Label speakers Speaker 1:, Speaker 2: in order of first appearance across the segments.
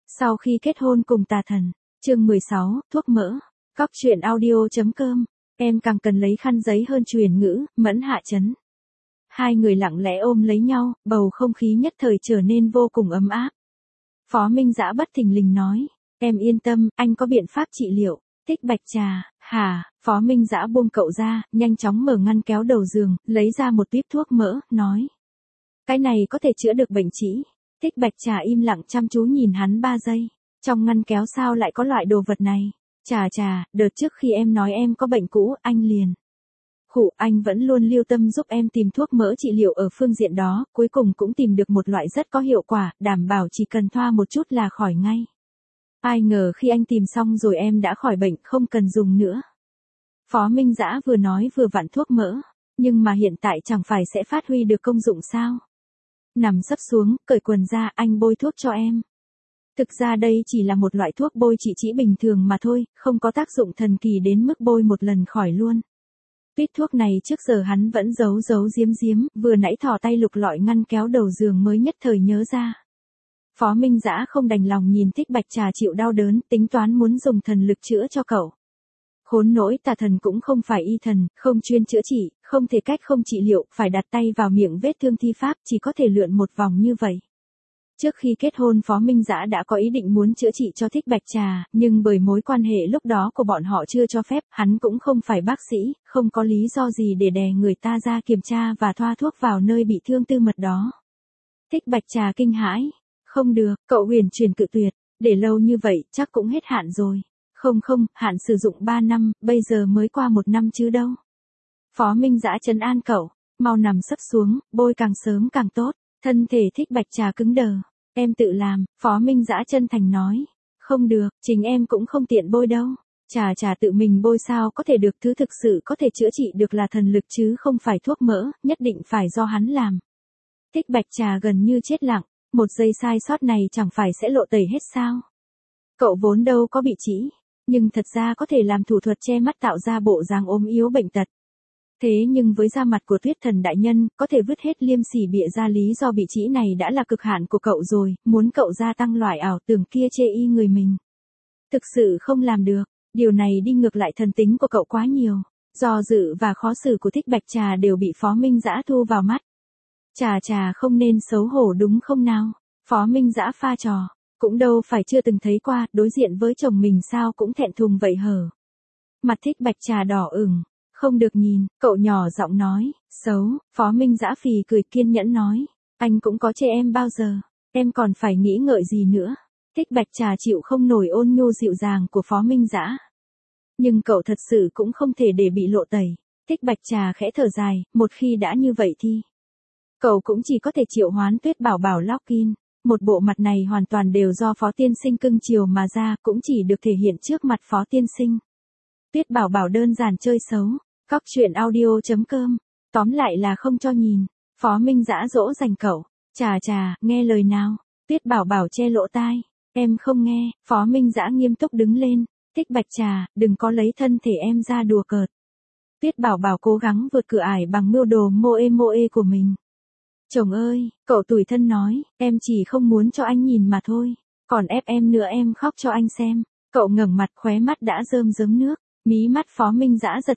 Speaker 1: Sau khi kết hôn cùng tà thần, chương 16, thuốc mỡ, Cóc truyện audio.com, em càng cần lấy khăn giấy hơn truyền ngữ, Mẫn hạ chấn. Hai người lặng lẽ ôm lấy nhau, bầu không khí nhất thời trở nên vô cùng ấm áp. Phó Minh Dã bất thình lình nói, em yên tâm, anh có biện pháp trị liệu. Thích Bạch Trà, hả? Phó Minh Dã buông cậu ra, nhanh chóng mở ngăn kéo đầu giường, lấy ra một típ thuốc mỡ, nói. Cái này có thể chữa được bệnh trĩ. Thích Bạch Trà im lặng chăm chú nhìn hắn 3 giây. Trong ngăn kéo sao lại có loại đồ vật này? Trà, đợt trước khi em nói em có bệnh cũ, anh liền. Anh vẫn luôn lưu tâm giúp em tìm thuốc mỡ trị liệu ở phương diện đó, cuối cùng cũng tìm được một loại rất có hiệu quả, đảm bảo chỉ cần thoa một chút là khỏi ngay. Ai ngờ khi anh tìm xong rồi em đã khỏi bệnh, không cần dùng nữa. Phó Minh Dã vừa nói vừa vặn thuốc mỡ, nhưng mà hiện tại chẳng phải sẽ phát huy được công dụng sao? Nằm sấp xuống, cởi quần ra, anh bôi thuốc cho em. Thực ra đây chỉ là một loại thuốc bôi trị trĩ bình thường mà thôi, không có tác dụng thần kỳ đến mức bôi một lần khỏi luôn. Tuyết thuốc này trước giờ hắn vẫn giấu giếm, vừa nãy thò tay lục lọi ngăn kéo đầu giường mới nhất thời nhớ ra. Phó Minh Dã không đành lòng nhìn Thích Bạch Trà chịu đau đớn, tính toán muốn dùng thần lực chữa cho cậu. Khốn nỗi tà thần cũng không phải y thần, không chuyên chữa trị, không thể cách không trị liệu, phải đặt tay vào miệng vết thương thi pháp, chỉ có thể lượn một vòng như vậy. Trước khi kết hôn Phó Minh Dã đã có ý định muốn chữa trị cho Thích Bạch Trà, nhưng bởi mối quan hệ lúc đó của bọn họ chưa cho phép, hắn cũng không phải bác sĩ, không có lý do gì để đè người ta ra kiểm tra và thoa thuốc vào nơi bị thương tư mật đó. Thích Bạch Trà kinh hãi. Không được, cậu huyền truyền cự tuyệt, để lâu như vậy chắc cũng hết hạn rồi. Không, hạn sử dụng 3 năm, bây giờ mới qua 1 năm chứ đâu. Phó Minh Dã trấn an cậu, mau nằm sấp xuống, bôi càng sớm càng tốt. Thân thể Thích Bạch Trà cứng đờ. Em tự làm, Phó Minh Dã chân thành nói. Không được, chính em cũng không tiện bôi đâu. Trà tự mình bôi sao có thể được, thứ thực sự có thể chữa trị được là thần lực chứ không phải thuốc mỡ, nhất định phải do hắn làm. Thích Bạch Trà gần như chết lặng, một giây sai sót này chẳng phải sẽ lộ tẩy hết sao? Cậu vốn đâu có bị trĩ, nhưng thật ra có thể làm thủ thuật che mắt tạo ra bộ dáng ốm yếu bệnh tật. Thế nhưng với da mặt của Tuyết Thần đại nhân, có thể vứt hết liêm sỉ bịa ra lý do bị trĩ này đã là cực hạn của cậu rồi, muốn cậu gia tăng loại ảo tưởng kia chê y người mình. Thực sự không làm được, điều này đi ngược lại thần tính của cậu quá nhiều. Do dự và khó xử của Thích Bạch Trà đều bị Phó Minh Dã thu vào mắt. Trà không nên xấu hổ đúng không nào? Phó Minh Dã pha trò, cũng đâu phải chưa từng thấy qua, đối diện với chồng mình sao cũng thẹn thùng vậy hở. Mặt Thích Bạch Trà đỏ ửng. Không được nhìn, cậu nhỏ giọng nói, xấu. Phó Minh Dã phì cười kiên nhẫn nói, anh cũng có chê em bao giờ, em còn phải nghĩ ngợi gì nữa. Thích Bạch Trà chịu không nổi ôn nhu dịu dàng của Phó Minh Dã. Nhưng cậu thật sự cũng không thể để bị lộ tẩy. Thích Bạch Trà khẽ thở dài, một khi đã như vậy thì cậu cũng chỉ có thể triệu hoán Tuyết Bảo Bảo Lockin. Một bộ mặt này hoàn toàn đều do Phó tiên sinh cưng chiều mà ra, cũng chỉ được thể hiện trước mặt Phó tiên sinh. Tuyết Bảo Bảo đơn giản chơi xấu. Cóc truyện audio.com. Tóm lại là không cho nhìn. Phó Minh Dã dỗ dành cậu. Trà, nghe lời nào. Tuyết Bảo Bảo che lỗ tai. Em không nghe. Phó Minh Dã nghiêm túc đứng lên. Thích Bạch Trà, đừng có lấy thân thể em ra đùa cợt. Tuyết Bảo Bảo cố gắng vượt cửa ải bằng mưu đồ moe của mình. Chồng ơi, cậu tủi thân nói, em chỉ không muốn cho anh nhìn mà thôi. Còn ép em nữa em khóc cho anh xem. Cậu ngẩng mặt khóe mắt đã rơm nước. Mí mắt Phó Minh Dã giật.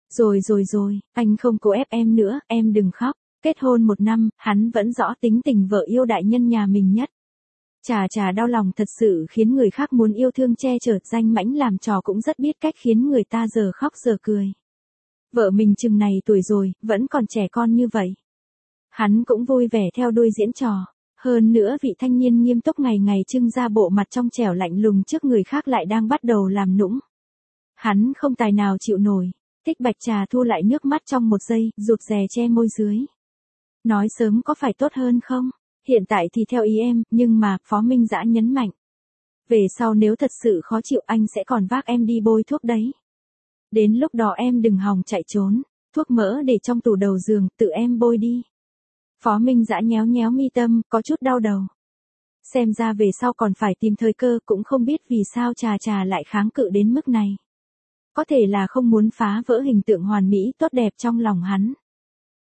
Speaker 1: Rồi, anh không cố ép em nữa, em đừng khóc. Kết hôn 1 năm, hắn vẫn rõ tính tình vợ yêu đại nhân nhà mình nhất. Trà đau lòng thật sự khiến người khác muốn yêu thương che chở, danh mãnh làm trò cũng rất biết cách khiến người ta giờ khóc giờ cười. Vợ mình chừng này tuổi rồi, vẫn còn trẻ con như vậy. Hắn cũng vui vẻ theo đuôi diễn trò. Hơn nữa vị thanh niên nghiêm túc ngày ngày trưng ra bộ mặt trong trẻo lạnh lùng trước người khác lại đang bắt đầu làm nũng. Hắn không tài nào chịu nổi. Thích Bạch Trà thu lại nước mắt trong một giây, rụt rè che môi dưới. Nói sớm có phải tốt hơn không? Hiện tại thì theo ý em, nhưng mà, Phó Minh Dã nhấn mạnh. Về sau nếu thật sự khó chịu anh sẽ còn vác em đi bôi thuốc đấy. Đến lúc đó em đừng hòng chạy trốn, thuốc mỡ để trong tủ đầu giường, tự em bôi đi. Phó Minh Dã nhéo mi tâm, có chút đau đầu. Xem ra về sau còn phải tìm thời cơ, cũng không biết vì sao Trà lại kháng cự đến mức này. Có thể là không muốn phá vỡ hình tượng hoàn mỹ tốt đẹp trong lòng hắn.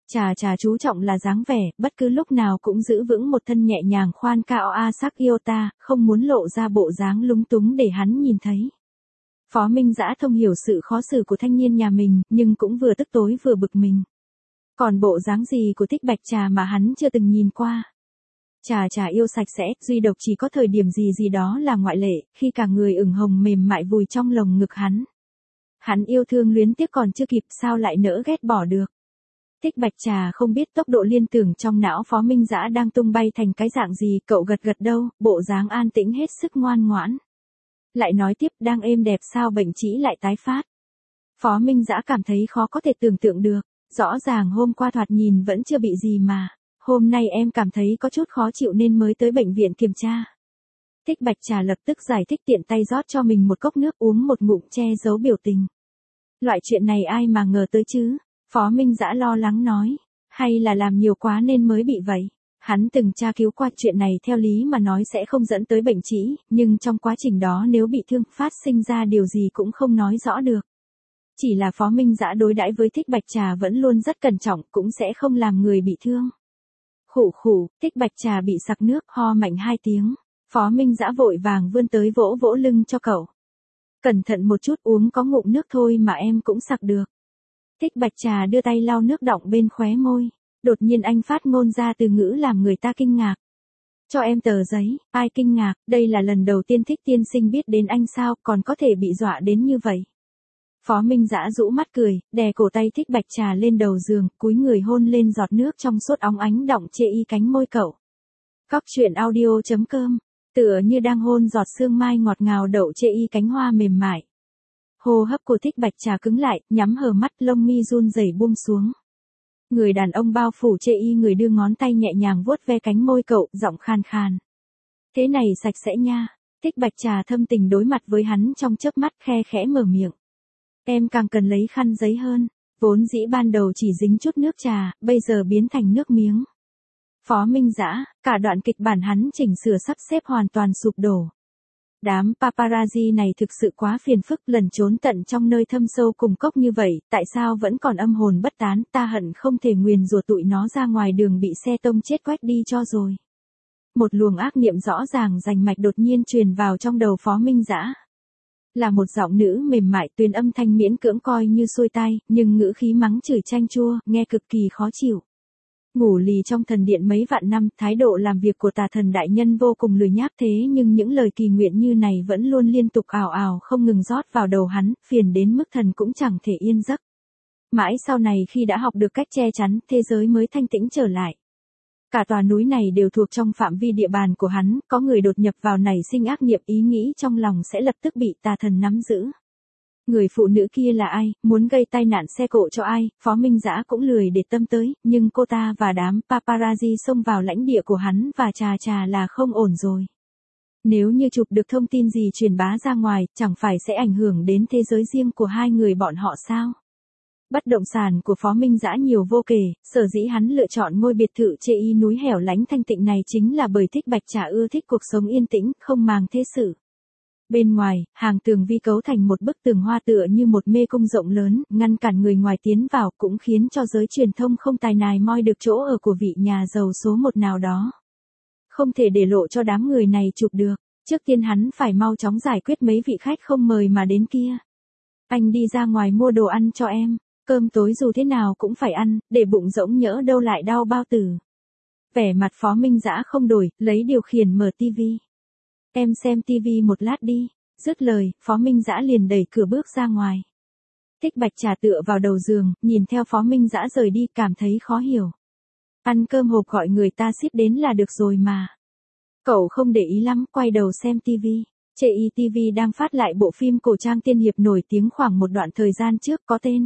Speaker 1: Trà chú trọng là dáng vẻ, bất cứ lúc nào cũng giữ vững một thân nhẹ nhàng khoan cao a sắc yêu ta, không muốn lộ ra bộ dáng lúng túng để hắn nhìn thấy. Phó Minh Dã thông hiểu sự khó xử của thanh niên nhà mình, nhưng cũng vừa tức tối vừa bực mình. Còn bộ dáng gì của Thích Bạch Trà mà hắn chưa từng nhìn qua. Trà yêu sạch sẽ, duy độc chỉ có thời điểm gì đó là ngoại lệ, khi cả người ửng hồng mềm mại vùi trong lồng ngực hắn. Hắn yêu thương luyến tiếc còn chưa kịp sao lại nỡ ghét bỏ được. Thích Bạch Trà không biết tốc độ liên tưởng trong não Phó Minh Dã đang tung bay thành cái dạng gì, cậu gật đâu, bộ dáng an tĩnh hết sức ngoan ngoãn. Lại nói tiếp, đang êm đẹp sao bệnh trĩ lại tái phát. Phó Minh Dã cảm thấy khó có thể tưởng tượng được, rõ ràng hôm qua thoạt nhìn vẫn chưa bị gì mà, hôm nay em cảm thấy có chút khó chịu nên mới tới bệnh viện kiểm tra. Thích Bạch Trà lập tức giải thích, tiện tay rót cho mình một cốc nước uống một ngụm che giấu biểu tình. Loại chuyện này ai mà ngờ tới chứ, Phó Minh Dã lo lắng nói, hay là làm nhiều quá nên mới bị vậy. Hắn từng tra cứu qua chuyện này, theo lý mà nói sẽ không dẫn tới bệnh trĩ, nhưng trong quá trình đó nếu bị thương, phát sinh ra điều gì cũng không nói rõ được. Chỉ là Phó Minh Dã đối đãi với Thích Bạch Trà vẫn luôn rất cẩn trọng, cũng sẽ không làm người bị thương. Khủ, Thích Bạch Trà bị sặc nước, ho mạnh 2 tiếng. Phó Minh Dã vội vàng vươn tới vỗ lưng cho cậu. Cẩn thận một chút, uống có ngụm nước thôi mà em cũng sặc được. Thích Bạch Trà đưa tay lau nước đọng bên khóe môi. Đột nhiên anh phát ngôn ra từ ngữ làm người ta kinh ngạc. Cho em tờ giấy, ai kinh ngạc, đây là lần đầu tiên Thích tiên sinh biết đến anh sao, còn có thể bị dọa đến như vậy. Phó Minh Dã rũ mắt cười, đè cổ tay Thích Bạch Trà lên đầu giường, cúi người hôn lên giọt nước trong suốt óng ánh đọng chê y cánh môi cậu. Cóc truyện audio.com, tựa như đang hôn giọt sương mai ngọt ngào đậu chê y cánh hoa mềm mại. Hô hấp của Thích Bạch Trà cứng lại, nhắm hờ mắt, lông mi run rẩy buông xuống. Người đàn ông bao phủ chê y người đưa ngón tay nhẹ nhàng vuốt ve cánh môi cậu, giọng khàn khàn. Thế này sạch sẽ nha. Thích Bạch Trà thâm tình đối mặt với hắn trong chớp mắt, khe khẽ mở miệng. Em càng cần lấy khăn giấy hơn, vốn dĩ ban đầu chỉ dính chút nước trà, bây giờ biến thành nước miếng. Phó Minh Dã, cả đoạn kịch bản hắn chỉnh sửa sắp xếp hoàn toàn sụp đổ. Đám paparazzi này thực sự quá phiền phức, lẩn trốn tận trong nơi thâm sâu cùng cốc như vậy, tại sao vẫn còn âm hồn bất tán, ta hận không thể nguyền rủa tụi nó ra ngoài đường bị xe tông chết quách đi cho rồi. Một luồng ác niệm rõ ràng rành mạch đột nhiên truyền vào trong đầu Phó Minh Dã. Là một giọng nữ mềm mại, tuyền âm thanh miễn cưỡng coi như xuôi tai, nhưng ngữ khí mắng chửi chanh chua, nghe cực kỳ khó chịu. Ngủ lì trong thần điện mấy vạn năm, thái độ làm việc của tà thần đại nhân vô cùng lười nhác, thế nhưng những lời kỳ nguyện như này vẫn luôn liên tục ào không ngừng rót vào đầu hắn, phiền đến mức thần cũng chẳng thể yên giấc. Mãi sau này khi đã học được cách che chắn, thế giới mới thanh tĩnh trở lại. Cả tòa núi này đều thuộc trong phạm vi địa bàn của hắn, có người đột nhập vào nảy sinh ác niệm, ý nghĩ trong lòng sẽ lập tức bị tà thần nắm giữ. Người phụ nữ kia là ai, muốn gây tai nạn xe cộ cho ai, Phó Minh Dã cũng lười để tâm tới, nhưng cô ta và đám paparazzi xông vào lãnh địa của hắn và trà là không ổn rồi. Nếu như chụp được thông tin gì truyền bá ra ngoài, chẳng phải sẽ ảnh hưởng đến thế giới riêng của hai người bọn họ sao? Bất động sản của Phó Minh Dã nhiều vô kể, sở dĩ hắn lựa chọn ngôi biệt thự chê y núi hẻo lánh thanh tịnh này chính là bởi Thích Bạch Trà ưa thích cuộc sống yên tĩnh, không màng thế sự. Bên ngoài, hàng tường vi cấu thành một bức tường hoa tựa như một mê cung rộng lớn, ngăn cản người ngoài tiến vào, cũng khiến cho giới truyền thông không tài nài moi được chỗ ở của vị nhà giàu số một nào đó. Không thể để lộ cho đám người này chụp được, trước tiên hắn phải mau chóng giải quyết mấy vị khách không mời mà đến kia. Anh đi ra ngoài mua đồ ăn cho em, cơm tối dù thế nào cũng phải ăn, để bụng rỗng nhỡ đâu lại đau bao tử. Vẻ mặt Phó Minh Dã không đổi, lấy điều khiển mở tivi. Em xem tivi một lát đi. Dứt lời, Phó Minh Dã liền đẩy cửa bước ra ngoài. Thích Bạch Trà tựa vào đầu giường, nhìn theo Phó Minh Dã rời đi, cảm thấy khó hiểu. Ăn cơm hộp gọi người ta ship đến là được rồi mà. Cậu không để ý lắm, quay đầu xem tivi. Chê y tivi đang phát lại bộ phim cổ trang tiên hiệp nổi tiếng khoảng một đoạn thời gian trước có tên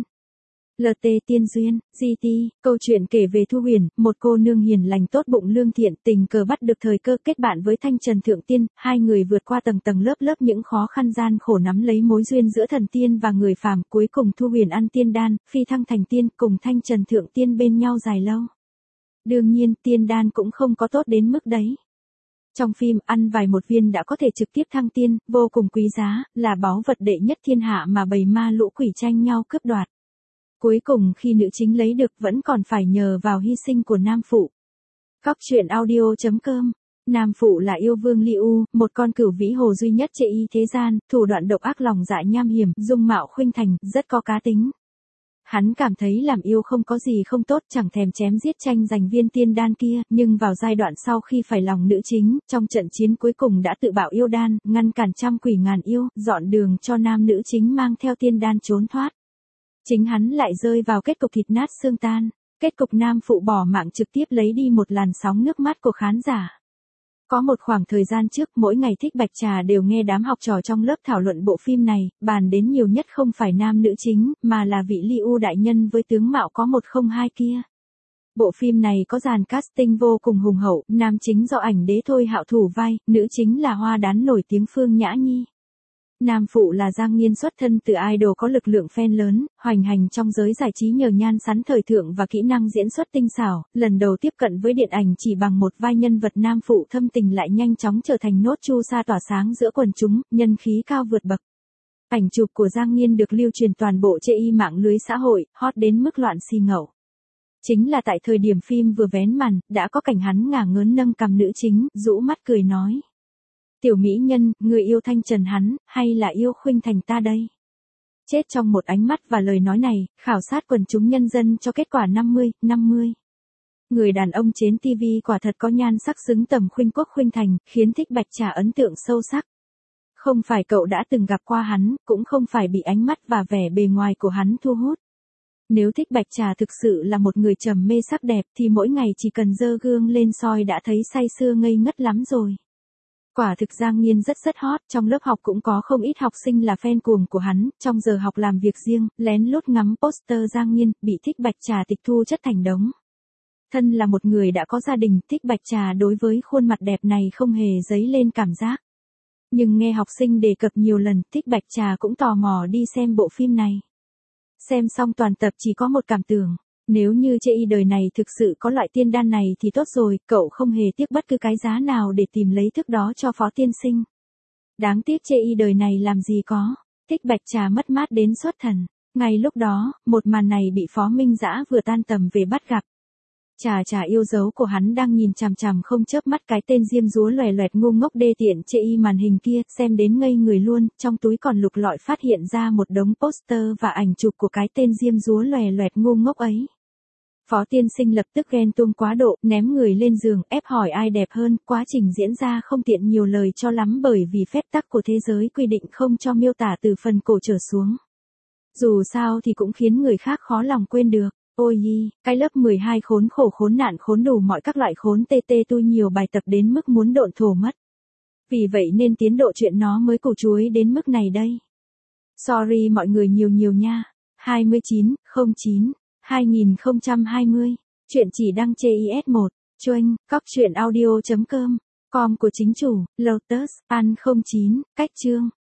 Speaker 1: LT Tiên Duyên, GT, câu chuyện kể về Thu Huyền, một cô nương hiền lành tốt bụng lương thiện, tình cờ bắt được thời cơ kết bạn với Thanh Trần Thượng Tiên, hai người vượt qua tầng lớp những khó khăn gian khổ, nắm lấy mối duyên giữa thần tiên và người phàm, cuối cùng Thu Huyền ăn tiên đan, phi thăng thành tiên, cùng Thanh Trần Thượng Tiên bên nhau dài lâu. Đương nhiên, tiên đan cũng không có tốt đến mức đấy. Trong phim, ăn vài một viên đã có thể trực tiếp thăng tiên, vô cùng quý giá, là báu vật đệ nhất thiên hạ mà bầy ma lũ quỷ tranh nhau cướp đoạt. Cuối cùng khi nữ chính lấy được vẫn còn phải nhờ vào hy sinh của nam phụ. Cóc truyện audio.com. Nam phụ là yêu vương Li U, một con cửu vĩ hồ duy nhất trên y thế gian, thủ đoạn độc ác lòng dạ nham hiểm, dung mạo khuynh thành, rất có cá tính. Hắn cảm thấy làm yêu không có gì không tốt, chẳng thèm chém giết tranh giành viên tiên đan kia, nhưng vào giai đoạn sau khi phải lòng nữ chính, trong trận chiến cuối cùng đã tự bạo yêu đan, ngăn cản trăm quỷ ngàn yêu, dọn đường cho nam nữ chính mang theo tiên đan trốn thoát. Chính hắn lại rơi vào kết cục thịt nát xương tan, kết cục nam phụ bỏ mạng trực tiếp lấy đi một làn sóng nước mắt của khán giả. Có một khoảng thời gian trước, mỗi ngày Thích Bạch Trà đều nghe đám học trò trong lớp thảo luận bộ phim này, bàn đến nhiều nhất không phải nam nữ chính, mà là vị Li U đại nhân với tướng mạo có 102 kia. Bộ phim này có dàn casting vô cùng hùng hậu, nam chính do ảnh đế Thôi Hạo thủ vai, nữ chính là hoa đán nổi tiếng Phương Nhã Nhi. Nam phụ là Giang Nghiên xuất thân từ idol có lực lượng fan lớn, hoành hành trong giới giải trí nhờ nhan sắn thời thượng và kỹ năng diễn xuất tinh xảo, lần đầu tiếp cận với điện ảnh chỉ bằng một vai nhân vật nam phụ thâm tình lại nhanh chóng trở thành nốt chu sa tỏa sáng giữa quần chúng, nhân khí cao vượt bậc. Ảnh chụp của Giang Nghiên được lưu truyền toàn bộ trên mạng lưới xã hội, hot đến mức loạn xì ngầu. Chính là tại thời điểm phim vừa vén màn, đã có cảnh hắn ngả ngớn nâng cằm nữ chính, rũ mắt cười nói. Tiểu mỹ nhân, người yêu Thanh Trần hắn, hay là yêu Khuynh Thành ta đây? Chết trong một ánh mắt và lời nói này, khảo sát quần chúng nhân dân cho kết quả 50-50. Người đàn ông trên TV quả thật có nhan sắc xứng tầm Khuynh Quốc Khuynh Thành, khiến Thích Bạch Trà ấn tượng sâu sắc. Không phải cậu đã từng gặp qua hắn, cũng không phải bị ánh mắt và vẻ bề ngoài của hắn thu hút. Nếu Thích Bạch Trà thực sự là một người trầm mê sắc đẹp thì mỗi ngày chỉ cần giơ gương lên soi đã thấy say sưa ngây ngất lắm rồi. Quả thực Giang Nghiên rất hot, trong lớp học cũng có không ít học sinh là fan cuồng của hắn, trong giờ học làm việc riêng, lén lút ngắm poster Giang Nghiên, bị Thích Bạch Trà tịch thu chất thành đống. Thân là một người đã có gia đình, Thích Bạch Trà đối với khuôn mặt đẹp này không hề dấy lên cảm giác. Nhưng nghe học sinh đề cập nhiều lần, Thích Bạch Trà cũng tò mò đi xem bộ phim này. Xem xong toàn tập chỉ có một cảm tưởng. Nếu như chê y đời này thực sự có loại tiên đan này thì tốt rồi, cậu không hề tiếc bất cứ cái giá nào để tìm lấy thức đó cho Phó tiên sinh. Đáng tiếc chê y đời này làm gì có. Thích Bạch Trà mất mát đến xuất thần. Ngay lúc đó, một màn này bị Phó Minh Dã vừa tan tầm về bắt gặp. Trà yêu dấu của hắn đang nhìn chằm chằm không chớp mắt cái tên diêm dúa loè loẹt ngu ngốc đê tiện chê y màn hình kia, xem đến ngây người luôn, trong túi còn lục lọi phát hiện ra một đống poster và ảnh chụp của cái tên diêm dúa loè loẹt ngu ngốc ấy. Phó tiên sinh lập tức ghen tuông quá độ, ném người lên giường, ép hỏi ai đẹp hơn, quá trình diễn ra không tiện nhiều lời cho lắm bởi vì phép tắc của thế giới quy định không cho miêu tả từ phần cổ trở xuống. Dù sao thì cũng khiến người khác khó lòng quên được. Ôi yi, cái lớp 12 khốn khổ khốn nạn khốn đủ mọi các loại khốn tê tê tôi nhiều bài tập đến mức muốn độn thổ mất. Vì vậy nên tiến độ chuyện nó mới củ chuối đến mức này đây. Sorry mọi người nhiều nha. 29/09/2020. Chuyện chỉ đăng trên IS1. Choanh, cóc truyện audio.com. Com của chính chủ, Lotus, An 09, cách chương.